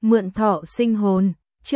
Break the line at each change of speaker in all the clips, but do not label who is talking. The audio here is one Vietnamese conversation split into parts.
Mượn thọ sinh hồn,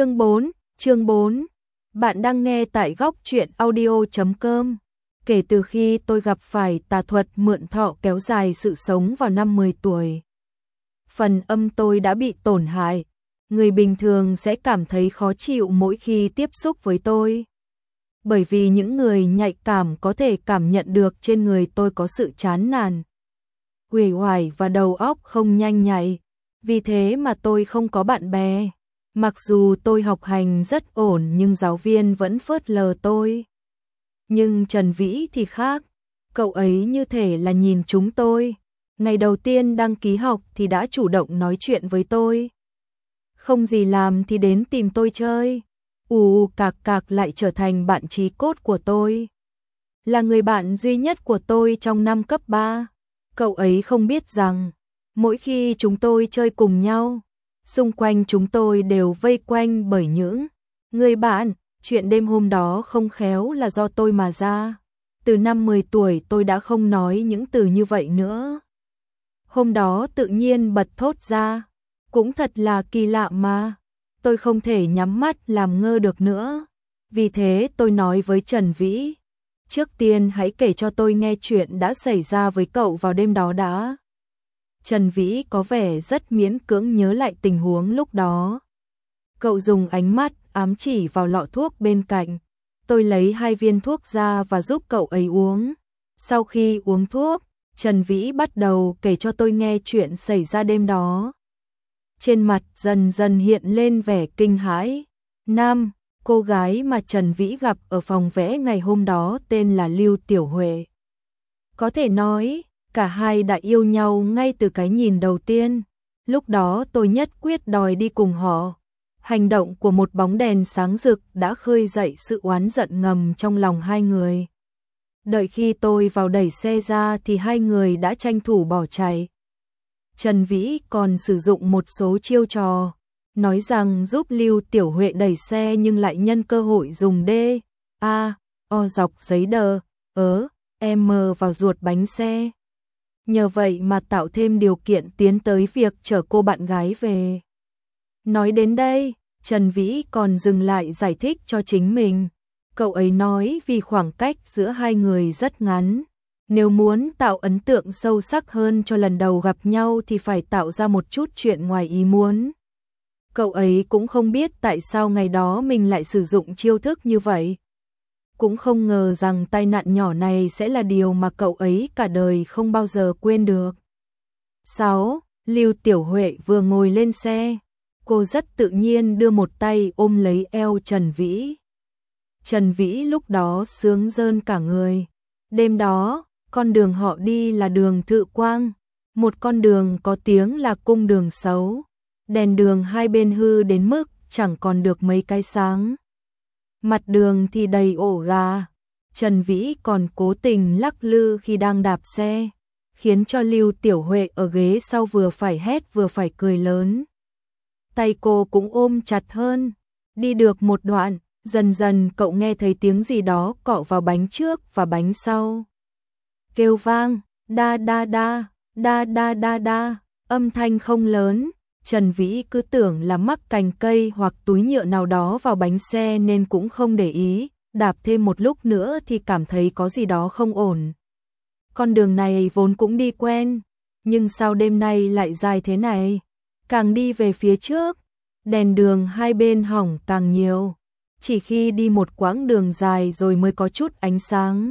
chương 4. Bạn đang nghe tại góc truyện audio.com. Kể từ khi tôi gặp phải tà thuật mượn thọ kéo dài sự sống vào năm 10 tuổi, phần âm tôi đã bị tổn hại. Người bình thường sẽ cảm thấy khó chịu mỗi khi tiếp xúc với tôi. Bởi vì những người nhạy cảm có thể cảm nhận được trên người tôi có sự chán nản, uể oải và đầu óc không nhanh nhạy. Vì thế mà tôi không có bạn bè. Mặc dù tôi học hành rất ổn nhưng giáo viên vẫn phớt lờ tôi. Nhưng Trần Vĩ thì khác. Cậu ấy như thể là nhìn chúng tôi. Ngày đầu tiên đăng ký học thì đã chủ động nói chuyện với tôi. Không gì làm thì đến tìm tôi chơi. Cạc cạc lại trở thành bạn chí cốt của tôi. Là người bạn duy nhất của tôi trong năm cấp 3. Cậu ấy không biết rằng mỗi khi chúng tôi chơi cùng nhau, xung quanh chúng tôi đều vây quanh bởi những người bạn. Chuyện đêm hôm đó không khéo là do tôi mà ra. Từ năm 10 tuổi tôi đã không nói những từ như vậy nữa. Hôm đó tự nhiên bật thốt ra. Cũng thật là kỳ lạ mà. Tôi không thể nhắm mắt làm ngơ được nữa. Vì thế tôi nói với Trần Vĩ. Trước tiên hãy kể cho tôi nghe chuyện đã xảy ra với cậu vào đêm đó đã. Trần Vĩ có vẻ rất miễn cưỡng nhớ lại tình huống lúc đó. Cậu dùng ánh mắt ám chỉ vào lọ thuốc bên cạnh. Tôi lấy 2 viên thuốc ra và giúp cậu ấy uống. Sau khi uống thuốc, Trần Vĩ bắt đầu kể cho tôi nghe chuyện xảy ra đêm đó. Trên mặt dần dần hiện lên vẻ kinh hãi. Cô gái mà Trần Vĩ gặp ở phòng vẽ ngày hôm đó tên là Lưu Tiểu Huệ. Có thể nói, cả hai đã yêu nhau ngay từ cái nhìn đầu tiên. Lúc đó tôi nhất quyết đòi đi cùng họ. Hành động của một bóng đèn sáng rực đã khơi dậy sự oán giận ngầm trong lòng hai người. Đợi khi tôi vào đẩy xe ra thì hai người đã tranh thủ bỏ chạy. Trần Vĩ còn sử dụng một số chiêu trò, nói rằng giúp Lưu Tiểu Huệ đẩy xe nhưng lại nhân cơ hội dùng dọc giấy M vào ruột bánh xe. Nhờ vậy mà tạo thêm điều kiện tiến tới việc chở cô bạn gái về. Nói đến đây, Trần Vĩ còn dừng lại giải thích cho chính mình. Cậu ấy nói vì khoảng cách giữa hai người rất ngắn. Nếu muốn tạo ấn tượng sâu sắc hơn cho lần đầu gặp nhau thì phải tạo ra một chút chuyện ngoài ý muốn. Cậu ấy cũng không biết tại sao ngày đó mình lại sử dụng chiêu thức như vậy. Cũng không ngờ rằng tai nạn nhỏ này sẽ là điều mà cậu ấy cả đời không bao giờ quên được. 6. Lưu Tiểu Huệ vừa ngồi lên xe. Cô rất tự nhiên đưa một tay ôm lấy eo Trần Vĩ. Trần Vĩ lúc đó sướng rơn cả người. Đêm đó, con đường họ đi là đường Thự Quang. Một con đường có tiếng là cung đường xấu. Đèn đường hai bên hư đến mức chẳng còn được mấy cái sáng. Mặt đường thì đầy ổ gà. Trần Vĩ còn cố tình lắc lư khi đang đạp xe, khiến cho Lưu Tiểu Huệ ở ghế sau vừa phải hét vừa phải cười lớn. Tay cô cũng ôm chặt hơn. Đi được một đoạn, dần dần cậu nghe thấy tiếng gì đó cọ vào bánh trước và bánh sau. Kêu vang, đa đa đa, đa đa đa đa, âm thanh không lớn. Trần Vĩ cứ tưởng là mắc cành cây hoặc túi nhựa nào đó vào bánh xe nên cũng không để ý, đạp thêm một lúc nữa thì cảm thấy có gì đó không ổn. Con đường này vốn cũng đi quen, nhưng sao đêm nay lại dài thế này? Càng đi về phía trước, đèn đường hai bên hỏng càng nhiều. Chỉ khi đi một quãng đường dài rồi mới có chút ánh sáng.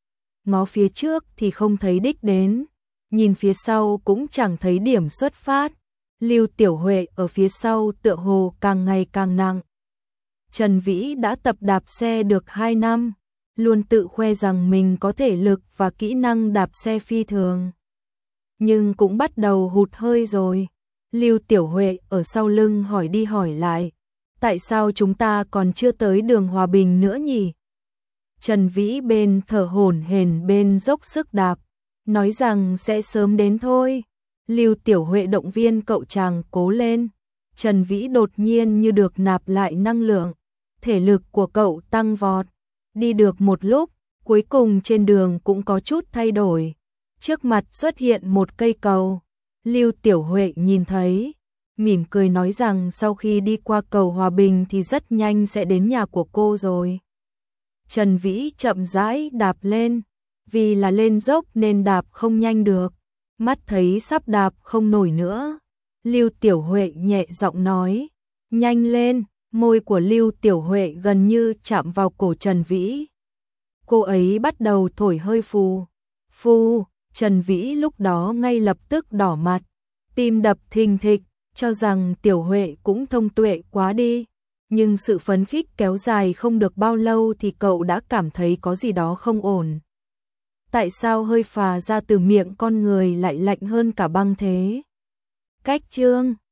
Ngó phía trước thì không thấy đích đến, nhìn phía sau cũng chẳng thấy điểm xuất phát. Lưu Tiểu Huệ ở phía sau tựa hồ càng ngày càng nặng. Trần Vĩ đã tập đạp xe được 2 năm, luôn tự khoe rằng mình có thể lực và kỹ năng đạp xe phi thường. Nhưng cũng bắt đầu hụt hơi rồi. Lưu Tiểu Huệ ở sau lưng hỏi đi hỏi lại. Tại sao chúng ta còn chưa tới đường Hòa Bình nữa nhỉ? Trần Vĩ bên thở hổn hển bên dốc sức đạp, nói rằng sẽ sớm đến thôi. Lưu Tiểu Huệ động viên cậu chàng cố lên. Trần Vĩ đột nhiên như được nạp lại năng lượng, thể lực của cậu tăng vọt. Đi được một lúc, cuối cùng trên đường cũng có chút thay đổi. Trước mặt xuất hiện một cây cầu. Lưu Tiểu Huệ nhìn thấy, mỉm cười nói rằng sau khi đi qua cầu Hòa Bình thì rất nhanh sẽ đến nhà của cô rồi. Trần Vĩ chậm rãi đạp lên, vì là lên dốc nên đạp không nhanh được, mắt thấy sắp đạp không nổi nữa. Lưu Tiểu Huệ nhẹ giọng nói, nhanh lên, môi của Lưu Tiểu Huệ gần như chạm vào cổ Trần Vĩ. Cô ấy bắt đầu thổi hơi phù, phù, Trần Vĩ lúc đó ngay lập tức đỏ mặt, tim đập thình thịch, cho rằng Tiểu Huệ cũng thông tuệ quá đi. Nhưng sự phấn khích kéo dài không được bao lâu thì cậu đã cảm thấy có gì đó không ổn. Tại sao hơi phà ra từ miệng con người lại lạnh hơn cả băng thế? Cách chương